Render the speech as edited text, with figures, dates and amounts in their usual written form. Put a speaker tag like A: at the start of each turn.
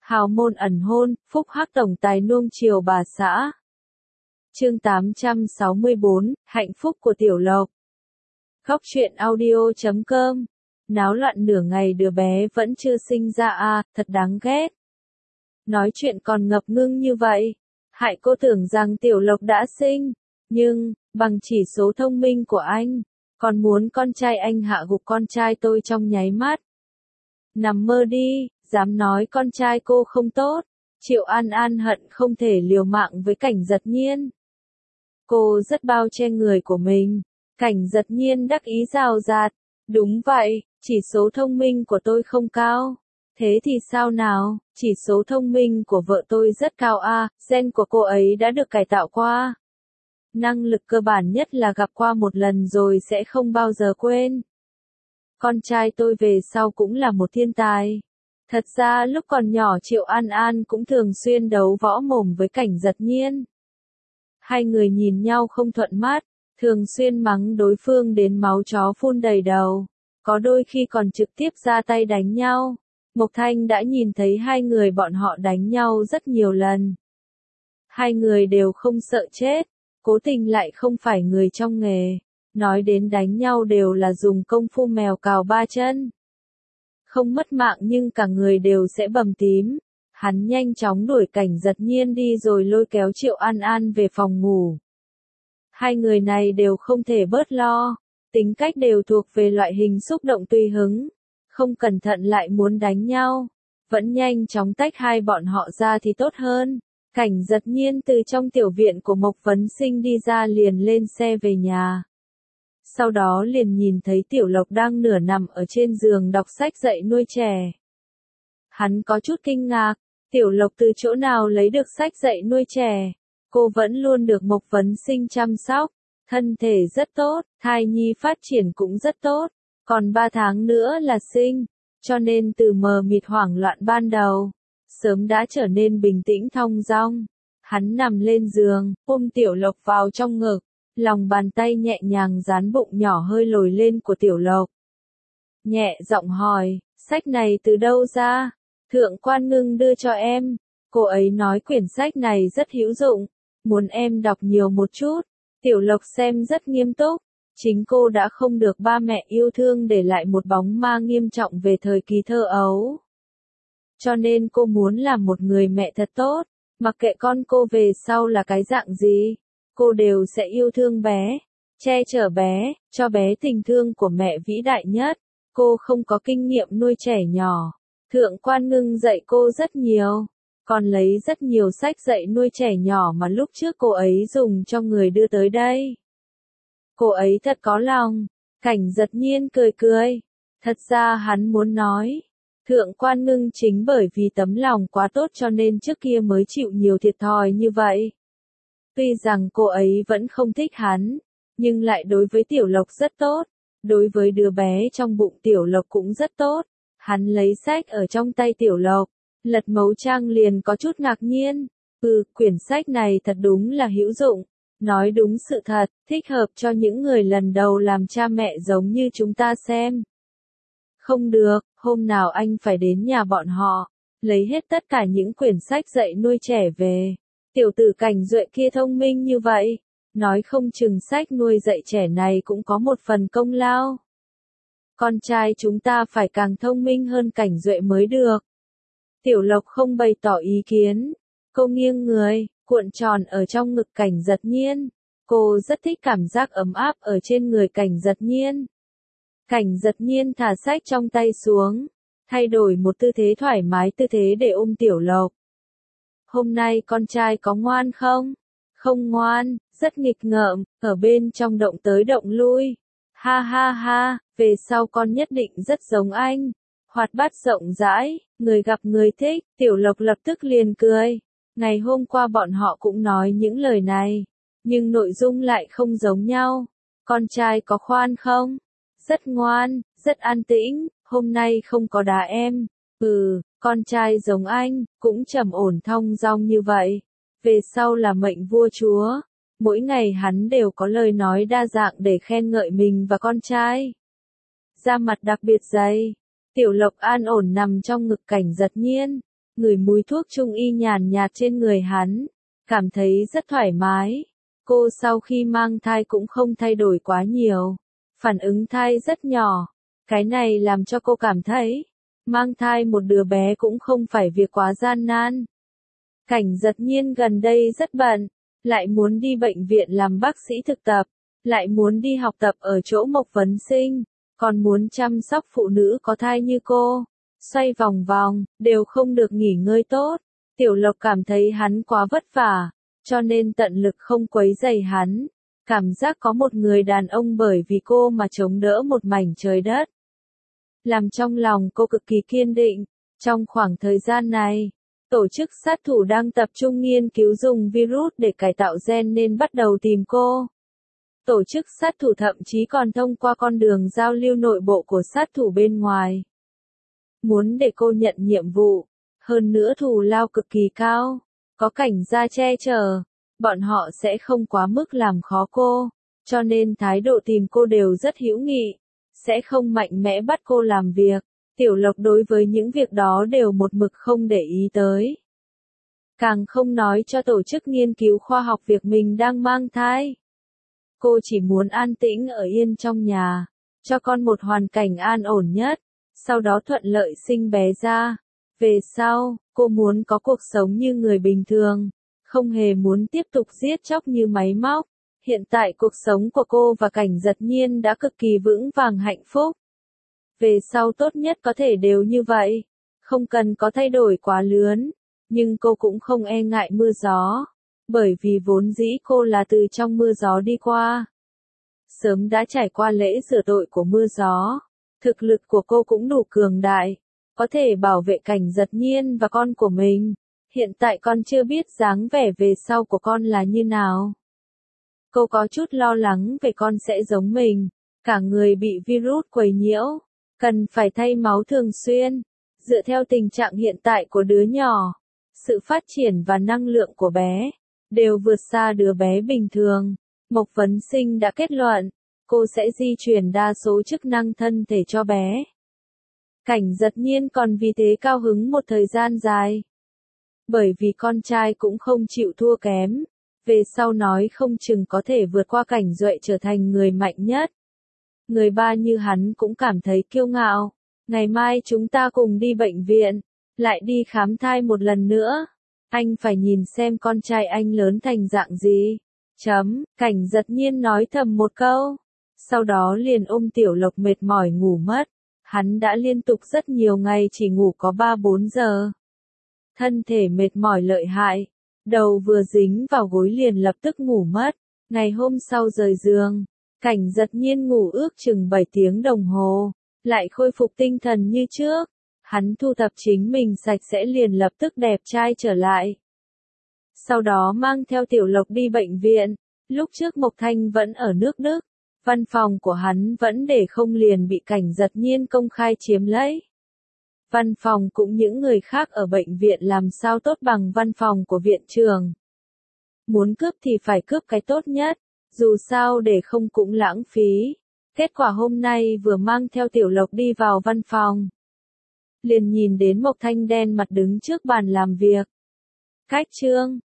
A: Hào môn ẩn hôn, phúc hắc tổng tài nuông chiều bà xã. Chương 864, hạnh phúc của Tiểu Lộc. Góc truyện audio.com. Náo loạn nửa ngày đứa bé vẫn chưa sinh ra à, thật đáng ghét. Nói chuyện còn ngập ngưng như vậy. Hại cô tưởng rằng Tiểu Lộc đã sinh. Nhưng, bằng chỉ số thông minh của anh, còn muốn con trai anh hạ gục con trai tôi trong nháy mắt. Nằm mơ đi, dám nói con trai cô không tốt. Triệu An An hận không thể liều mạng với Cảnh Giật Nhiên. Cô rất bao che người của mình. Cảnh Giật Nhiên đắc ý rào rạt. Đúng vậy, chỉ số thông minh của tôi không cao. Thế thì sao nào, chỉ số thông minh của vợ tôi rất cao à, gen của cô ấy đã được cải tạo qua. Năng lực cơ bản nhất là gặp qua một lần rồi sẽ không bao giờ quên. Con trai tôi về sau cũng là một thiên tài. Thật ra lúc còn nhỏ Triệu An An cũng thường xuyên đấu võ mồm với Cảnh Giật Nhiên. Hai người nhìn nhau không thuận mắt, thường xuyên mắng đối phương đến máu chó phun đầy đầu. Có đôi khi còn trực tiếp ra tay đánh nhau. Mộc Thanh đã nhìn thấy hai người bọn họ đánh nhau rất nhiều lần. Hai người đều không sợ chết, cố tình lại không phải người trong nghề. Nói đến đánh nhau đều là dùng công phu mèo cào ba chân. Không mất mạng nhưng cả người đều sẽ bầm tím. Hắn nhanh chóng đuổi Cảnh Giật Nhiên đi rồi lôi kéo Triệu An An về phòng ngủ. Hai người này đều không thể bớt lo. Tính cách đều thuộc về loại hình xúc động tùy hứng. Không cẩn thận lại muốn đánh nhau. Vẫn nhanh chóng tách hai bọn họ ra thì tốt hơn. Cảnh Giật Nhiên từ trong tiểu viện của Mộc Vấn Sinh đi ra liền lên xe về nhà. Sau đó liền nhìn thấy Tiểu Lộc đang nửa nằm ở trên giường đọc sách dạy nuôi trẻ. Hắn có chút kinh ngạc, Tiểu Lộc từ chỗ nào lấy được sách dạy nuôi trẻ? Cô vẫn luôn được Mộc Vấn Sinh chăm sóc, thân thể rất tốt, thai nhi phát triển cũng rất tốt, còn 3 tháng nữa là sinh, cho nên từ mờ mịt hoảng loạn ban đầu, sớm đã trở nên bình tĩnh thong dong. Hắn nằm lên giường, ôm Tiểu Lộc vào trong ngực. Lòng bàn tay nhẹ nhàng dán bụng nhỏ hơi lồi lên của Tiểu Lộc. Nhẹ giọng hỏi, sách này từ đâu ra? Thượng Quan Ngưng đưa cho em. Cô ấy nói quyển sách này rất hữu dụng, muốn em đọc nhiều một chút. Tiểu Lộc xem rất nghiêm túc. Chính cô đã không được ba mẹ yêu thương để lại một bóng ma nghiêm trọng về thời kỳ thơ ấu. Cho nên cô muốn làm một người mẹ thật tốt, mặc kệ con cô về sau là cái dạng gì. Cô đều sẽ yêu thương bé, che chở bé, cho bé tình thương của mẹ vĩ đại nhất. Cô không có kinh nghiệm nuôi trẻ nhỏ. Thượng Quan Ngưng dạy cô rất nhiều, còn lấy rất nhiều sách dạy nuôi trẻ nhỏ mà lúc trước cô ấy dùng cho người đưa tới đây. Cô ấy thật có lòng. Cảnh Giật Nhiên cười cười. Thật ra hắn muốn nói, Thượng Quan Ngưng chính bởi vì tấm lòng quá tốt cho nên trước kia mới chịu nhiều thiệt thòi như vậy. Tuy rằng cô ấy vẫn không thích hắn, nhưng lại đối với Tiểu Lộc rất tốt, đối với đứa bé trong bụng Tiểu Lộc cũng rất tốt. Hắn lấy sách ở trong tay Tiểu Lộc, lật mấu trang liền có chút ngạc nhiên. Quyển sách này thật đúng là hữu dụng, nói đúng sự thật, thích hợp cho những người lần đầu làm cha mẹ giống như chúng ta xem. Không được, hôm nào anh phải đến nhà bọn họ, lấy hết tất cả những quyển sách dạy nuôi trẻ về. Tiểu tử Cảnh Duệ kia thông minh như vậy, nói không chừng sách nuôi dạy trẻ này cũng có một phần công lao. Con trai chúng ta phải càng thông minh hơn Cảnh Duệ mới được. Tiểu Lộc không bày tỏ ý kiến, cô nghiêng người, cuộn tròn ở trong ngực Cảnh Giật Nhiên. Cô rất thích cảm giác ấm áp ở trên người Cảnh Giật Nhiên. Cảnh Giật Nhiên thả sách trong tay xuống, thay đổi một tư thế thoải mái, tư thế để ôm Tiểu Lộc. Hôm nay con trai có ngoan không? Không ngoan, rất nghịch ngợm, ở bên trong động tới động lui. Ha ha ha, về sau con nhất định rất giống anh. Hoạt bát rộng rãi, người gặp người thích, Tiểu Lộc lập tức liền cười. Ngày hôm qua bọn họ cũng nói những lời này, nhưng nội dung lại không giống nhau. Con trai có khoan không? Rất ngoan, rất an tĩnh, hôm nay không có đá em. Con trai giống anh, cũng trầm ổn thong dong như vậy. Về sau là mệnh vua chúa. Mỗi ngày hắn đều có lời nói đa dạng để khen ngợi mình và con trai. Da mặt đặc biệt dày. Tiểu Lộc an ổn nằm trong ngực Cảnh Giật Nhiên. ngửi mùi thuốc trung y nhàn nhạt trên người hắn, cảm thấy rất thoải mái. Cô sau khi mang thai cũng không thay đổi quá nhiều, phản ứng thai rất nhỏ. Cái này làm cho cô cảm thấy, mang thai một đứa bé cũng không phải việc quá gian nan. Cảnh Giật Nhiên gần đây rất bận, lại muốn đi bệnh viện làm bác sĩ thực tập, lại muốn đi học tập ở chỗ Mộc Vấn Sinh, còn muốn chăm sóc phụ nữ có thai như cô, xoay vòng vòng, đều không được nghỉ ngơi tốt. Tiểu Lộc cảm thấy hắn quá vất vả, cho nên tận lực không quấy rầy hắn. Cảm giác có một người đàn ông bởi vì cô mà chống đỡ một mảnh trời đất, làm trong lòng cô cực kỳ kiên định. Trong khoảng thời gian này, tổ chức sát thủ đang tập trung nghiên cứu dùng virus để cải tạo gen nên bắt đầu tìm cô. Tổ chức sát thủ thậm chí còn thông qua con đường giao lưu nội bộ của sát thủ bên ngoài, muốn để cô nhận nhiệm vụ, hơn nữa thù lao cực kỳ cao, có cảnh gia che chở, bọn họ sẽ không quá mức làm khó cô, cho nên thái độ tìm cô đều rất hữu nghị, sẽ không mạnh mẽ bắt cô làm việc. Tiểu Lộc đối với những việc đó đều một mực không để ý tới. Càng không nói cho tổ chức nghiên cứu khoa học việc mình đang mang thai. Cô chỉ muốn an tĩnh ở yên trong nhà, cho con một hoàn cảnh an ổn nhất, sau đó thuận lợi sinh bé ra. Về sau, cô muốn có cuộc sống như người bình thường, không hề muốn tiếp tục giết chóc như máy móc. Hiện tại cuộc sống của cô và Cảnh Giật Nhiên đã cực kỳ vững vàng hạnh phúc. Về sau tốt nhất có thể đều như vậy, không cần có thay đổi quá lớn, nhưng cô cũng không e ngại mưa gió, bởi vì vốn dĩ cô là từ trong mưa gió đi qua. Sớm đã trải qua lễ rửa tội của mưa gió, thực lực của cô cũng đủ cường đại, có thể bảo vệ Cảnh Giật Nhiên và con của mình. Hiện tại con chưa biết dáng vẻ về sau của con là như nào. Cô có chút lo lắng về con sẽ giống mình, cả người bị virus quấy nhiễu, cần phải thay máu thường xuyên. Dựa theo tình trạng hiện tại của đứa nhỏ, sự phát triển và năng lượng của bé đều vượt xa đứa bé bình thường. Mộc Vấn Sinh đã kết luận, cô sẽ di chuyển đa số chức năng thân thể cho bé. Cảnh Giật Nhiên còn vì thế cao hứng một thời gian dài. Bởi vì con trai cũng không chịu thua kém, về sau nói không chừng có thể vượt qua Cảnh Duệ trở thành người mạnh nhất. Người ba như hắn cũng cảm thấy kiêu ngạo. Ngày mai chúng ta cùng đi bệnh viện, lại đi khám thai một lần nữa. Anh phải nhìn xem con trai anh lớn thành dạng gì. Cảnh Giật Nhiên nói thầm một câu. Sau đó liền ôm Tiểu Lộc mệt mỏi ngủ mất. Hắn đã liên tục rất nhiều ngày chỉ ngủ có 3-4 giờ. Thân thể mệt mỏi lợi hại. Đầu vừa dính vào gối liền lập tức ngủ mất. Ngày hôm sau rời giường, Cảnh Giật Nhiên ngủ ước chừng 7 tiếng đồng hồ, lại khôi phục tinh thần như trước. Hắn thu thập chính mình sạch sẽ liền lập tức đẹp trai trở lại. Sau đó mang theo Tiểu Lộc đi bệnh viện. Lúc trước Mộc Thanh vẫn ở nước Đức, văn phòng của hắn vẫn để không liền bị Cảnh Giật Nhiên công khai chiếm lấy. Văn phòng cũng những người khác ở bệnh viện làm sao tốt bằng văn phòng của viện trưởng. Muốn cướp thì phải cướp cái tốt nhất, dù sao để không cũng lãng phí. Kết quả hôm nay vừa mang theo Tiểu Lộc đi vào văn phòng, liền nhìn đến Mộc Thanh đen mặt đứng trước bàn làm việc. Cách chương